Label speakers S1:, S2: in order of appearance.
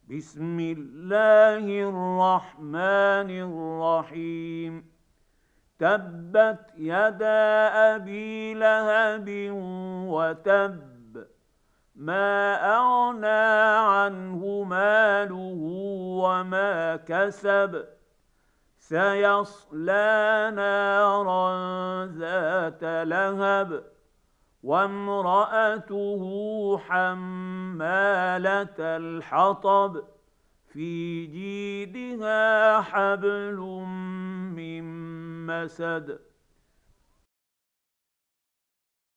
S1: بسم الله الرحمن الرحيم. تبت يدا أبي لهب وتب، ما أغنى عنه ماله وما كسب، سيصلى نارا ذات لهب وامرأته حمالة الحطب في جيدها حبل من مسد.